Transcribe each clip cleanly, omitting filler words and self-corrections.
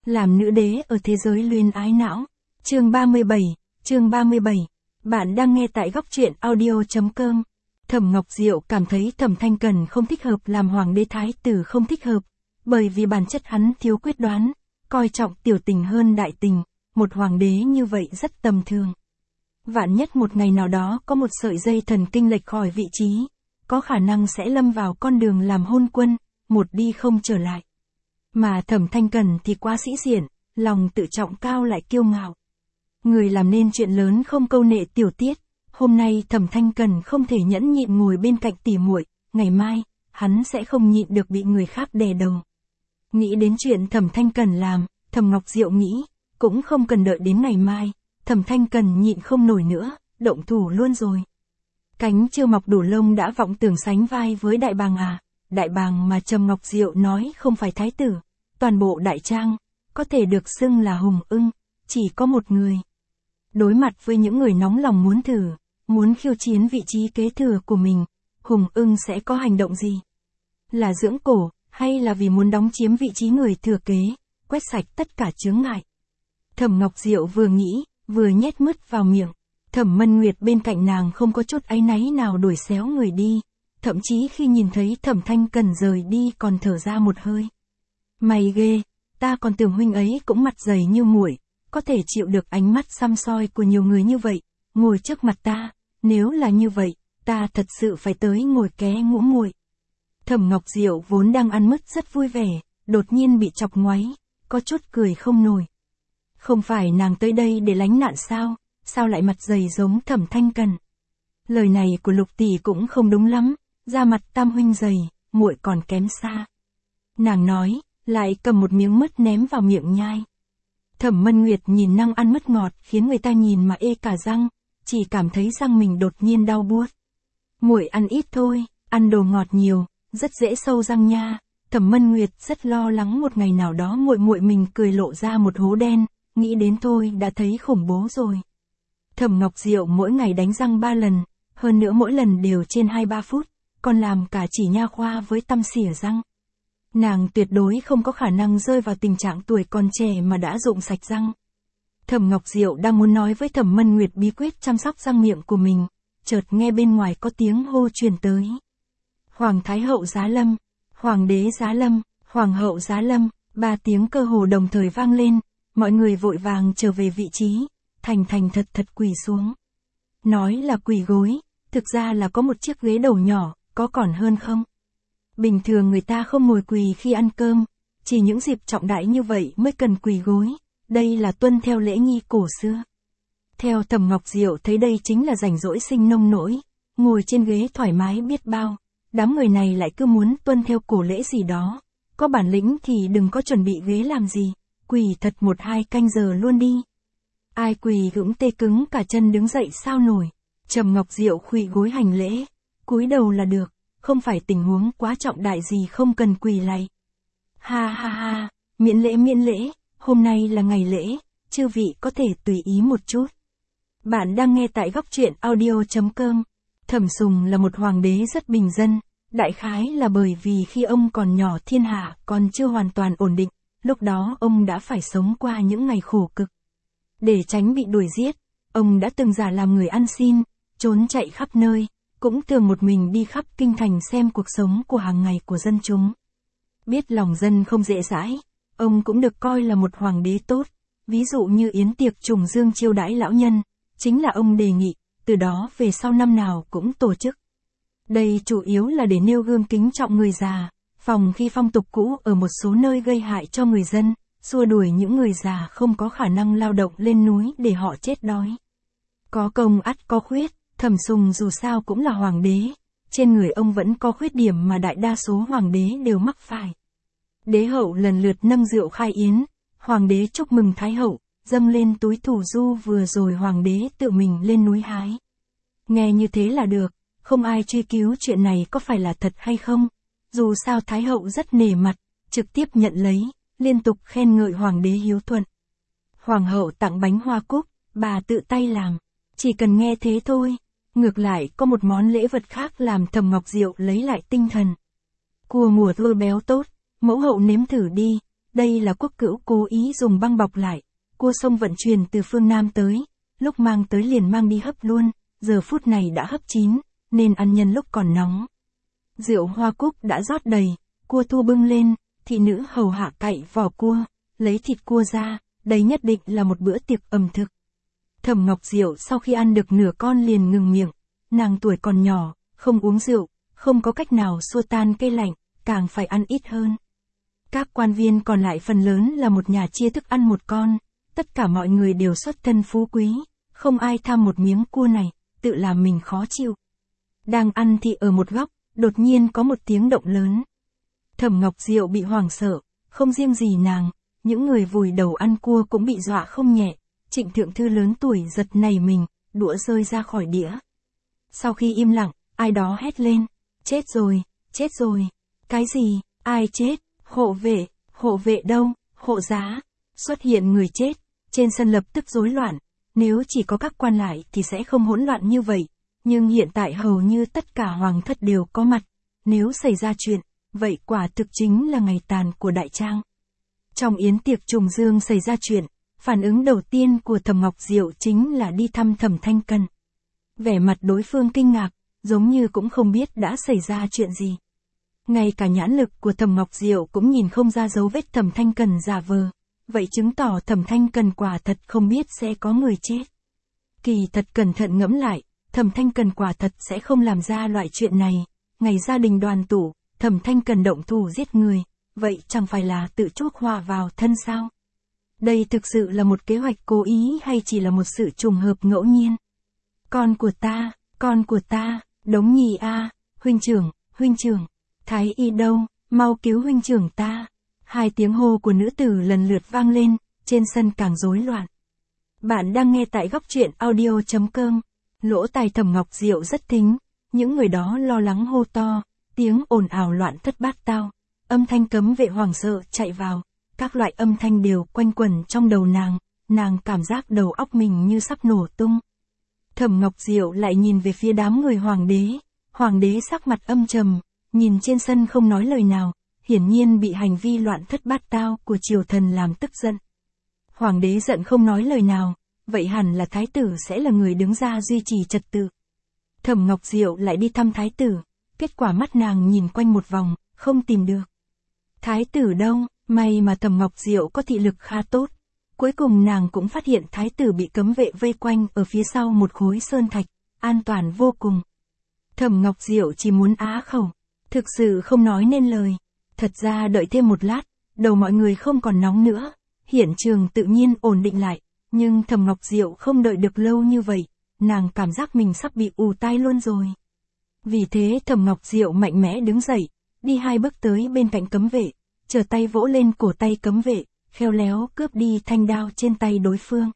Làm nữ đế ở thế giới luyến ái não. Chương 37. Bạn đang nghe tại góc truyện audio.com. Thẩm Ngọc Diệu cảm thấy Thẩm Thanh Cần không thích hợp làm hoàng đế thái tử, không thích hợp, bởi vì bản chất hắn thiếu quyết đoán, coi trọng tiểu tình hơn đại tình, một hoàng đế như vậy rất tầm thường. Vạn nhất một ngày nào đó có một sợi dây thần kinh lệch khỏi vị trí, có khả năng sẽ lâm vào con đường làm hôn quân, một đi không trở lại. Mà Thẩm Thanh Cần thì quá sĩ diện, lòng tự trọng cao lại kiêu ngạo. Người làm nên chuyện lớn không câu nệ tiểu tiết, hôm nay Thẩm Thanh Cần không thể nhẫn nhịn ngồi bên cạnh tỉ muội, ngày mai, hắn sẽ không nhịn được bị người khác đè đầu. Nghĩ đến chuyện Thẩm Thanh Cần làm, Thẩm Ngọc Diệu nghĩ, cũng không cần đợi đến ngày mai, Thẩm Thanh Cần nhịn không nổi nữa, động thủ luôn rồi. Cánh chưa mọc đủ lông đã vọng tưởng sánh vai với đại bàng à, đại bàng mà Trầm Ngọc Diệu nói không phải thái tử, toàn bộ đại trang, có thể được xưng là hùng ưng, chỉ có một người. Đối mặt với những người nóng lòng muốn thử, muốn khiêu chiến vị trí kế thừa của mình, hùng ưng sẽ có hành động gì? Là dưỡng cổ, hay là vì muốn đóng chiếm vị trí người thừa kế, quét sạch tất cả chướng ngại? Thẩm Ngọc Diệu vừa nghĩ, vừa nhét mứt vào miệng. Thẩm Mân Nguyệt bên cạnh nàng không có chút áy náy nào đuổi xéo người đi, thậm chí khi nhìn thấy Thẩm Thanh Cần rời đi còn thở ra một hơi. Mày ghê, ta còn tưởng huynh ấy cũng mặt dày như muội, có thể chịu được ánh mắt săm soi của nhiều người như vậy, ngồi trước mặt ta, nếu là như vậy, ta thật sự phải tới ngồi ké ngũ muội. Thẩm Ngọc Diệu vốn đang ăn mứt rất vui vẻ, đột nhiên bị chọc ngoáy, có chút cười không nổi. Không phải nàng tới đây để lánh nạn sao, sao lại mặt dày giống Thẩm Thanh Cần? Lời này của Lục tỷ cũng không đúng lắm, da mặt tam huynh dày, muội còn kém xa. Nàng nói, lại cầm một miếng mứt ném vào miệng nhai. Thẩm Mân Nguyệt nhìn năng ăn mứt ngọt khiến người ta nhìn mà ê cả răng, chỉ cảm thấy răng mình đột nhiên đau buốt. Muội ăn ít thôi, ăn đồ ngọt nhiều, rất dễ sâu răng nha. Thẩm Mân Nguyệt rất lo lắng một ngày nào đó muội mình cười lộ ra một hố đen, nghĩ đến thôi đã thấy khủng bố rồi. Thẩm Ngọc Diệu mỗi ngày đánh răng 3 lần, hơn nữa mỗi lần đều trên 2-3 phút, còn làm cả chỉ nha khoa với tăm xỉa răng. Nàng tuyệt đối không có khả năng rơi vào tình trạng tuổi còn trẻ mà đã rụng sạch răng. Thẩm Ngọc Diệu đang muốn nói với Thẩm Mân Nguyệt bí quyết chăm sóc răng miệng của mình, chợt nghe bên ngoài có tiếng hô truyền tới. Hoàng Thái Hậu giá lâm, Hoàng đế giá lâm, Hoàng hậu giá lâm, 3 tiếng cơ hồ đồng thời vang lên, mọi người vội vàng trở về vị trí, thành thật quỳ xuống. Nói là quỳ gối, thực ra là có một chiếc ghế đầu nhỏ, có còn hơn không? Bình thường người ta không ngồi quỳ khi ăn cơm, chỉ những dịp trọng đại như vậy mới cần quỳ gối, đây là tuân theo lễ nghi cổ xưa. Theo Thẩm Ngọc Diệu thấy đây chính là rảnh rỗi sinh nông nỗi, ngồi trên ghế thoải mái biết bao, đám người này lại cứ muốn tuân theo cổ lễ gì đó, có bản lĩnh thì đừng có chuẩn bị ghế làm gì, quỳ thật 1-2 canh giờ luôn đi. Ai quỳ cũng tê cứng cả chân đứng dậy sao nổi. Trầm Ngọc Diệu khuỵu gối hành lễ, cúi đầu là được, không phải tình huống quá trọng đại gì không cần quỳ lạy. Ha, miễn lễ, hôm nay là ngày lễ, chư vị có thể tùy ý một chút. Bạn đang nghe tại góc truyện audio.com. Thẩm Sùng là một hoàng đế rất bình dân, đại khái là bởi vì khi ông còn nhỏ thiên hạ còn chưa hoàn toàn ổn định, lúc đó ông đã phải sống qua những ngày khổ cực. Để tránh bị đuổi giết, ông đã từng giả làm người ăn xin, trốn chạy khắp nơi, cũng thường một mình đi khắp kinh thành xem cuộc sống của hàng ngày của dân chúng. Biết lòng dân không dễ dãi, ông cũng được coi là một hoàng đế tốt, ví dụ như yến tiệc trùng dương chiêu đãi lão nhân, chính là ông đề nghị, từ đó về sau năm nào cũng tổ chức. Đây chủ yếu là để nêu gương kính trọng người già, phòng khi phong tục cũ ở một số nơi gây hại cho người dân, xua đuổi những người già không có khả năng lao động lên núi để họ chết đói. Có công ắt có khuyết, Thẩm Sùng dù sao cũng là hoàng đế, trên người ông vẫn có khuyết điểm mà đại đa số hoàng đế đều mắc phải. Đế hậu lần lượt nâng rượu khai yến, hoàng đế chúc mừng thái hậu, dâng lên túi thủ du vừa rồi hoàng đế tự mình lên núi hái. Nghe như thế là được, không ai truy cứu chuyện này có phải là thật hay không, dù sao thái hậu rất nể mặt, trực tiếp nhận lấy, liên tục khen ngợi hoàng đế hiếu thuận. Hoàng hậu tặng bánh hoa cúc, bà tự tay làm, chỉ cần nghe thế thôi. Ngược lại có một món lễ vật khác làm Thẩm Ngọc Diệu lấy lại tinh thần. Cua mùa thưa béo tốt, mẫu hậu nếm thử đi, đây là quốc cữu cố ý dùng băng bọc lại, cua sông vận chuyển từ phương Nam tới, lúc mang tới liền mang đi hấp luôn, giờ phút này đã hấp chín, nên ăn nhân lúc còn nóng. Rượu hoa cúc đã rót đầy, cua thu bưng lên, thị nữ hầu hạ cạy vỏ cua, lấy thịt cua ra, đây nhất định là một bữa tiệc ẩm thực. Thẩm Ngọc Diệu sau khi ăn được nửa con liền ngừng miệng, nàng tuổi còn nhỏ, không uống rượu, không có cách nào xua tan cây lạnh, càng phải ăn ít hơn. Các quan viên còn lại phần lớn là một nhà chia thức ăn một con, tất cả mọi người đều xuất thân phú quý, không ai tham một miếng cua này, tự làm mình khó chịu. Đang ăn thì ở một góc, đột nhiên có một tiếng động lớn. Thẩm Ngọc Diệu bị hoảng sợ, không riêng gì nàng, những người vùi đầu ăn cua cũng bị dọa không nhẹ. Trịnh Thượng Thư lớn tuổi giật nảy mình, đũa rơi ra khỏi đĩa. Sau khi im lặng, ai đó hét lên, chết rồi, chết rồi. Cái gì, ai chết, hộ vệ đâu, hộ giá. Xuất hiện người chết, trên sân lập tức rối loạn, nếu chỉ có các quan lại thì sẽ không hỗn loạn như vậy. Nhưng hiện tại hầu như tất cả hoàng thất đều có mặt, nếu xảy ra chuyện, vậy quả thực chính là ngày tàn của Đại Trang. Trong yến tiệc trùng dương xảy ra chuyện, phản ứng đầu tiên của Thẩm Ngọc Diệu chính là đi thăm Thẩm Thanh Cần. Vẻ mặt đối phương kinh ngạc, giống như cũng không biết đã xảy ra chuyện gì. Ngay cả nhãn lực của Thẩm Ngọc Diệu cũng nhìn không ra dấu vết Thẩm Thanh Cần giả vờ, vậy chứng tỏ Thẩm Thanh Cần quả thật không biết sẽ có người chết. Kỳ thật cẩn thận ngẫm lại, Thẩm Thanh Cần quả thật sẽ không làm ra loại chuyện này, ngày gia đình đoàn tụ, Thẩm Thanh Cần động thủ giết người, vậy chẳng phải là tự chuốc họa vào thân sao? Đây thực sự là một kế hoạch cố ý hay chỉ là một sự trùng hợp ngẫu nhiên? Con của ta, Đống Nhi a, huynh trưởng, Thái y đâu, mau cứu huynh trưởng ta. Hai tiếng hô của nữ tử lần lượt vang lên, trên sân càng rối loạn. Bạn đang nghe tại góc truyện audio.com. Lỗ tai Thẩm Ngọc Diệu rất thính, những người đó lo lắng hô to, tiếng ồn ào loạn thất bát tao, âm thanh cấm vệ hoảng sợ chạy vào, các loại âm thanh đều quanh quẩn trong đầu nàng cảm giác đầu óc mình như sắp nổ tung. Thẩm Ngọc Diệu lại nhìn về phía đám người hoàng đế sắc mặt âm trầm, nhìn trên sân không nói lời nào, hiển nhiên bị hành vi loạn thất bát tao của triều thần làm tức giận. Hoàng đế giận không nói lời nào, vậy hẳn là thái tử sẽ là người đứng ra duy trì trật tự. Thẩm Ngọc Diệu lại đi thăm thái tử, kết quả mắt nàng nhìn quanh một vòng, không tìm được. Thái tử đâu, may mà Thẩm Ngọc Diệu có thị lực khá tốt. Cuối cùng nàng cũng phát hiện thái tử bị cấm vệ vây quanh ở phía sau một khối sơn thạch, an toàn vô cùng. Thẩm Ngọc Diệu chỉ muốn á khẩu, thực sự không nói nên lời. Thật ra đợi thêm một lát, đầu mọi người không còn nóng nữa, hiện trường tự nhiên ổn định lại, nhưng Thẩm Ngọc Diệu không đợi được lâu như vậy, nàng cảm giác mình sắp bị ù tai luôn rồi. Vì thế Thẩm Ngọc Diệu mạnh mẽ đứng dậy, đi 2 bước tới bên cạnh cấm vệ, trở tay vỗ lên cổ tay cấm vệ, khéo léo cướp đi thanh đao trên tay đối phương.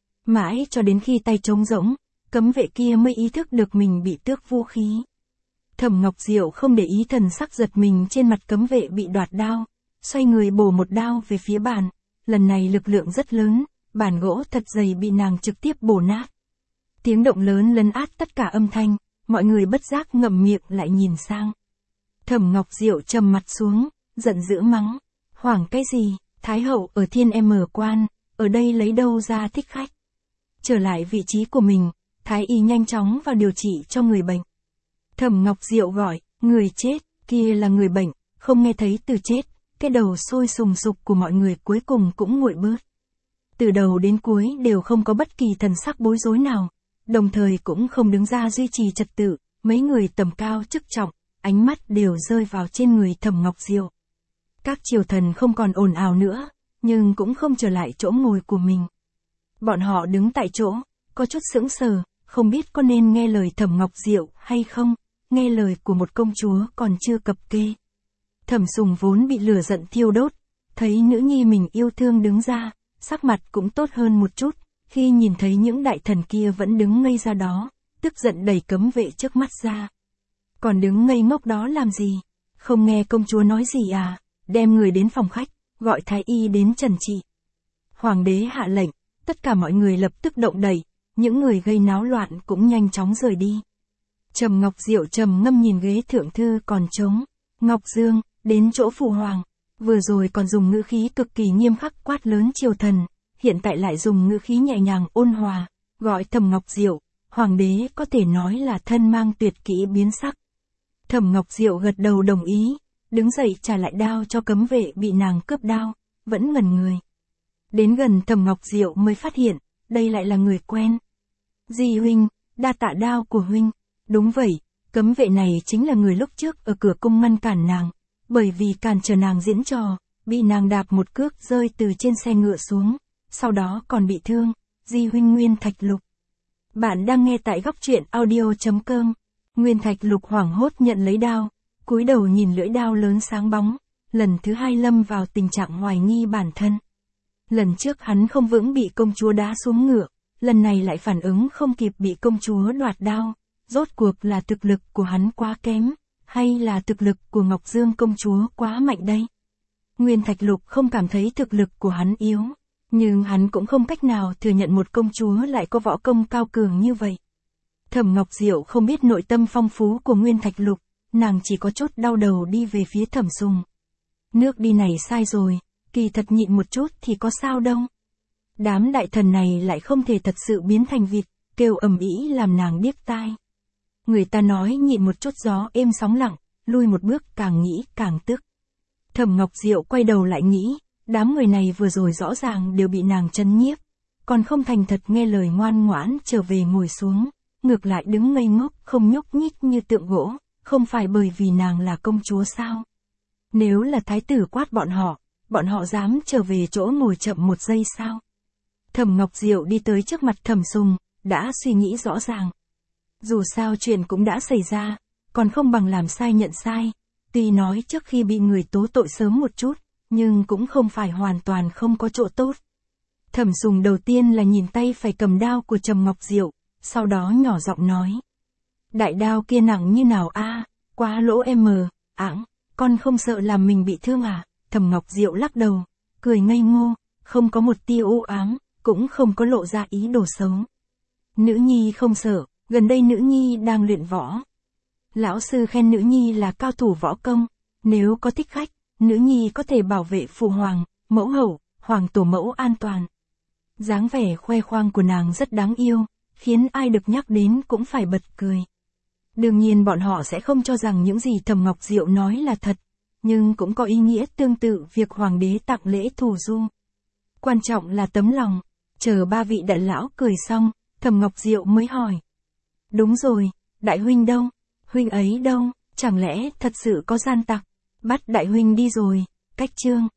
Mãi cho đến khi tay trống rỗng, cấm vệ kia mới ý thức được mình bị tước vũ khí. Thẩm Ngọc Diệu không để ý thần sắc giật mình trên mặt cấm vệ bị đoạt đao, xoay người bổ một đao về phía bàn, lần này lực lượng rất lớn, bàn gỗ thật dày bị nàng trực tiếp bổ nát. Tiếng động lớn lấn át tất cả âm thanh, mọi người bất giác ngậm miệng lại nhìn sang. Thẩm Ngọc Diệu trầm mặt xuống, giận dữ mắng, hoảng cái gì, Thái hậu ở Thiên M quan, ở đây lấy đâu ra thích khách. Trở lại vị trí của mình, Thái y nhanh chóng vào điều trị cho người bệnh. Thẩm Ngọc Diệu gọi, người chết, kia là người bệnh, không nghe thấy từ chết, cái đầu sôi sùng sục của mọi người cuối cùng cũng nguội bớt. Từ đầu đến cuối đều không có bất kỳ thần sắc bối rối nào, đồng thời cũng không đứng ra duy trì trật tự, mấy người tầm cao chức trọng, ánh mắt đều rơi vào trên người Thẩm Ngọc Diệu. Các triều thần không còn ồn ào nữa, nhưng cũng không trở lại chỗ ngồi của mình. Bọn họ đứng tại chỗ, có chút sững sờ, không biết có nên nghe lời Thẩm Ngọc Diệu hay không, nghe lời của một công chúa còn chưa cập kê. Thẩm Sùng vốn bị lửa giận thiêu đốt, thấy nữ nhi mình yêu thương đứng ra, sắc mặt cũng tốt hơn một chút, khi nhìn thấy những đại thần kia vẫn đứng ngây ra đó, tức giận đẩy cấm vệ trước mắt ra. Còn đứng ngây ngốc đó làm gì? Không nghe công chúa nói gì à? Đem người đến phòng khách, gọi thái y đến trần trị. Hoàng đế hạ lệnh, tất cả mọi người lập tức động đậy, những người gây náo loạn cũng nhanh chóng rời đi. Trầm Ngọc Diệu trầm ngâm nhìn ghế thượng thư còn trống. Ngọc Dương, đến chỗ phụ hoàng. Vừa rồi còn dùng ngữ khí cực kỳ nghiêm khắc quát lớn triều thần, hiện tại lại dùng ngữ khí nhẹ nhàng ôn hòa, gọi Thẩm Ngọc Diệu, hoàng đế có thể nói là thân mang tuyệt kỹ biến sắc. Thẩm Ngọc Diệu gật đầu đồng ý, đứng dậy trả lại đao cho cấm vệ bị nàng cướp đao, vẫn ngẩn người. Đến gần Thẩm Ngọc Diệu mới phát hiện, đây lại là người quen. Di huynh, đa tạ đao của huynh. Đúng vậy, cấm vệ này chính là người lúc trước ở cửa cung ngăn cản nàng, bởi vì cản trở nàng diễn trò, bị nàng đạp một cước rơi từ trên xe ngựa xuống, sau đó còn bị thương. Di huynh Nguyên Thạch Lục. Bạn đang nghe tại góc truyện audio.com. Nguyên Thạch Lục hoảng hốt nhận lấy đao, cúi đầu nhìn lưỡi đao lớn sáng bóng, lần thứ hai lâm vào tình trạng hoài nghi bản thân. Lần trước hắn không vững bị công chúa đá xuống ngựa, lần này lại phản ứng không kịp bị công chúa đoạt đao. Rốt cuộc là thực lực của hắn quá kém, hay là thực lực của Ngọc Dương công chúa quá mạnh đây? Nguyên Thạch Lục không cảm thấy thực lực của hắn yếu, nhưng hắn cũng không cách nào thừa nhận một công chúa lại có võ công cao cường như vậy. Thẩm Ngọc Diệu không biết nội tâm phong phú của Nguyên Thạch Lục, nàng chỉ có chút đau đầu đi về phía Thẩm Sùng. Nước đi này sai rồi, kỳ thật nhịn một chút thì có sao đâu. Đám đại thần này lại không thể thật sự biến thành vịt, kêu ầm ĩ làm nàng điếc tai. Người ta nói nhịn một chút gió êm sóng lặng, lui một bước càng nghĩ càng tức. Thẩm Ngọc Diệu quay đầu lại nghĩ, đám người này vừa rồi rõ ràng đều bị nàng trấn nhiếp, còn không thành thật nghe lời ngoan ngoãn trở về ngồi xuống, ngược lại đứng ngây ngốc không nhúc nhích như tượng gỗ, không phải bởi vì nàng là công chúa sao? Nếu là thái tử quát bọn họ dám trở về chỗ ngồi chậm một giây sao? Thẩm Ngọc Diệu đi tới trước mặt Thẩm Sùng, đã suy nghĩ rõ ràng. Dù sao chuyện cũng đã xảy ra, còn không bằng làm sai nhận sai, tuy nói trước khi bị người tố tội sớm một chút, nhưng cũng không phải hoàn toàn không có chỗ tốt. Thẩm Sùng đầu tiên là nhìn tay phải cầm đao của Trầm Ngọc Diệu, sau đó nhỏ giọng nói. Đại đao kia nặng như nào a? Quá lỗ ảng, con không sợ làm mình bị thương à? Thẩm Ngọc Diệu lắc đầu, cười ngây ngô, không có một tia u ám, cũng không có lộ ra ý đồ xấu. Nữ nhi không sợ, gần đây nữ nhi đang luyện võ. Lão sư khen nữ nhi là cao thủ võ công, nếu có thích khách, nữ nhi có thể bảo vệ phụ hoàng, mẫu hậu, hoàng tổ mẫu an toàn. Dáng vẻ khoe khoang của nàng rất đáng yêu, khiến ai được nhắc đến cũng phải bật cười. Đương nhiên bọn họ sẽ không cho rằng những gì Thẩm Ngọc Diệu nói là thật, nhưng cũng có ý nghĩa tương tự việc hoàng đế tặng lễ thù du. Quan trọng là tấm lòng. Chờ ba vị đại lão cười xong, Thẩm Ngọc Diệu mới hỏi. Đúng rồi, đại huynh đâu? Huynh ấy đâu? Chẳng lẽ thật sự có gian tặc? Bắt đại huynh đi rồi. Cách chương.